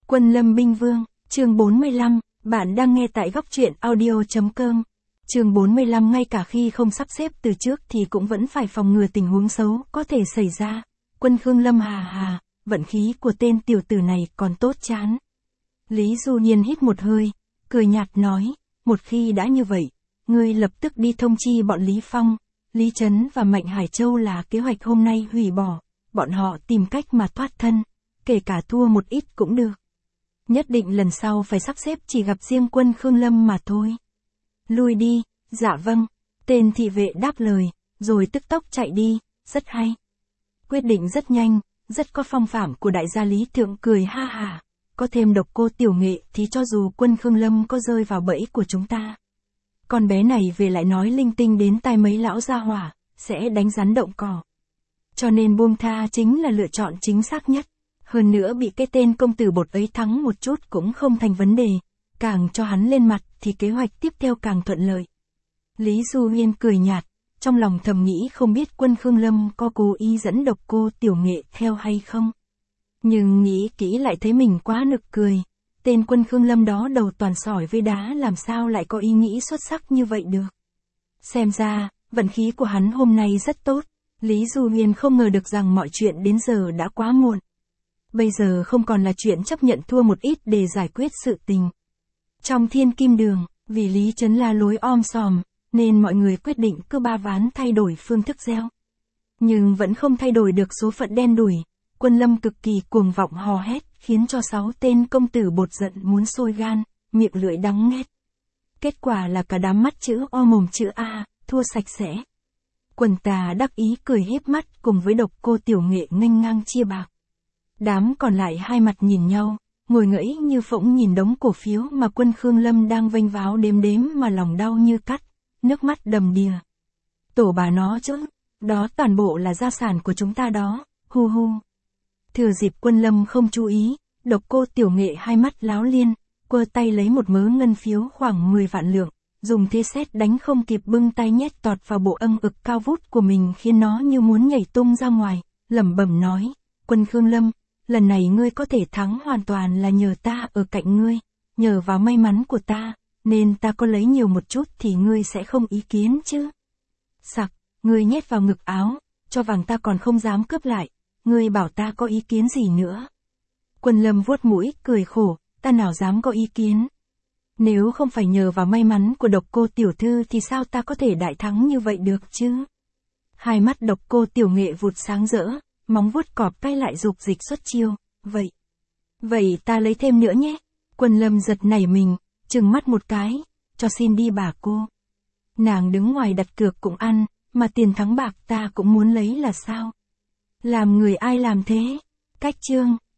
Quân Lâm Binh Vương, chương 45, bạn đang nghe tại góc truyện audio.com. Chương 45 ngay cả khi không sắp xếp từ trước thì cũng vẫn phải phòng ngừa tình huống xấu có thể xảy ra. Quân Khương Lâm hà, vận khí của tên tiểu tử này còn tốt chán. Lý Du Nhiên hít một hơi, cười nhạt nói, một khi đã như vậy, ngươi lập tức đi thông chi bọn Lý Phong, Lý Trấn và Mạnh Hải Châu là kế hoạch hôm nay hủy bỏ, bọn họ tìm cách mà thoát thân, kể cả thua một ít cũng được. Nhất định lần sau phải sắp xếp chỉ gặp riêng quân Khương Lâm mà thôi. Lui đi, dạ vâng, tên thị vệ đáp lời, rồi tức tốc chạy đi, rất hay. Quyết định rất nhanh, rất có phong phạm của đại gia Lý Thượng cười ha hà, có thêm Độc Cô Tiểu Nghệ thì cho dù quân Khương Lâm có rơi vào bẫy của chúng ta. Con bé này về lại nói linh tinh đến tai mấy lão gia hỏa, sẽ đánh rắn động cỏ. Cho nên buông tha chính là lựa chọn chính xác nhất. Hơn nữa bị cái tên công tử bột ấy thắng một chút cũng không thành vấn đề, càng cho hắn lên mặt thì kế hoạch tiếp theo càng thuận lợi. Lý Du Nhiên cười nhạt, trong lòng thầm nghĩ không biết quân Khương Lâm có cố ý dẫn Độc Cô Tiểu Nghệ theo hay không. Nhưng nghĩ kỹ lại thấy mình quá nực cười, tên quân Khương Lâm đó đầu toàn sỏi với đá làm sao lại có ý nghĩ xuất sắc như vậy được. Xem ra, vận khí của hắn hôm nay rất tốt, Lý Du Nhiên không ngờ được rằng mọi chuyện đến giờ đã quá muộn. Bây giờ không còn là chuyện chấp nhận thua một ít để giải quyết sự tình. Trong Thiên Kim Đường, vì Lý Trấn la lối om sòm, nên mọi người quyết định cứ ba ván thay đổi phương thức gieo. Nhưng vẫn không thay đổi được số phận đen đủi, Quân Lâm cực kỳ cuồng vọng hò hét, khiến cho 6 tên công tử bột giận muốn sôi gan, miệng lưỡi đắng nghét. Kết quả là cả đám mắt chữ O mồm chữ A, thua sạch sẽ. Quần tà đắc ý cười híp mắt cùng với Độc Cô Tiểu Nghệ nghênh ngang chia bạc. Đám còn lại hai mặt nhìn nhau, ngồi ngẫy như phỗng nhìn đống cổ phiếu mà quân Khương Lâm đang vênh váo đếm đếm mà lòng đau như cắt, nước mắt đầm đìa. Tổ bà nó chứ, đó toàn bộ là gia sản của chúng ta đó, hu hu. Thừa dịp Quân Lâm không chú ý, Độc Cô Tiểu Nghệ hai mắt láo liên, quơ tay lấy một mớ ngân phiếu khoảng 10 vạn lượng, dùng thế sét đánh không kịp bưng tay nhét tọt vào bộ âng ực cao vút của mình khiến nó như muốn nhảy tung ra ngoài, lẩm bẩm nói, quân Khương Lâm, lần này ngươi có thể thắng hoàn toàn là nhờ ta ở cạnh ngươi, nhờ vào may mắn của ta, nên ta có lấy nhiều một chút thì ngươi sẽ không ý kiến chứ. Sặc, ngươi nhét vào ngực áo, cho vàng ta còn không dám cướp lại, ngươi bảo ta có ý kiến gì nữa. Quân Lâm vuốt mũi, cười khổ, ta nào dám có ý kiến. Nếu không phải nhờ vào may mắn của Độc Cô Tiểu Thư thì sao ta có thể đại thắng như vậy được chứ? Hai mắt Độc Cô Tiểu Nghệ vụt sáng rỡ, móng vuốt cọp cay lại dục dịch xuất chiêu, vậy ta lấy thêm nữa nhé. Quân Lâm giật nảy mình, trừng mắt một cái, cho xin đi bà cô. Nàng đứng ngoài đặt cược cũng ăn, mà tiền thắng bạc ta cũng muốn lấy là sao? Làm người ai làm thế? Cách chương.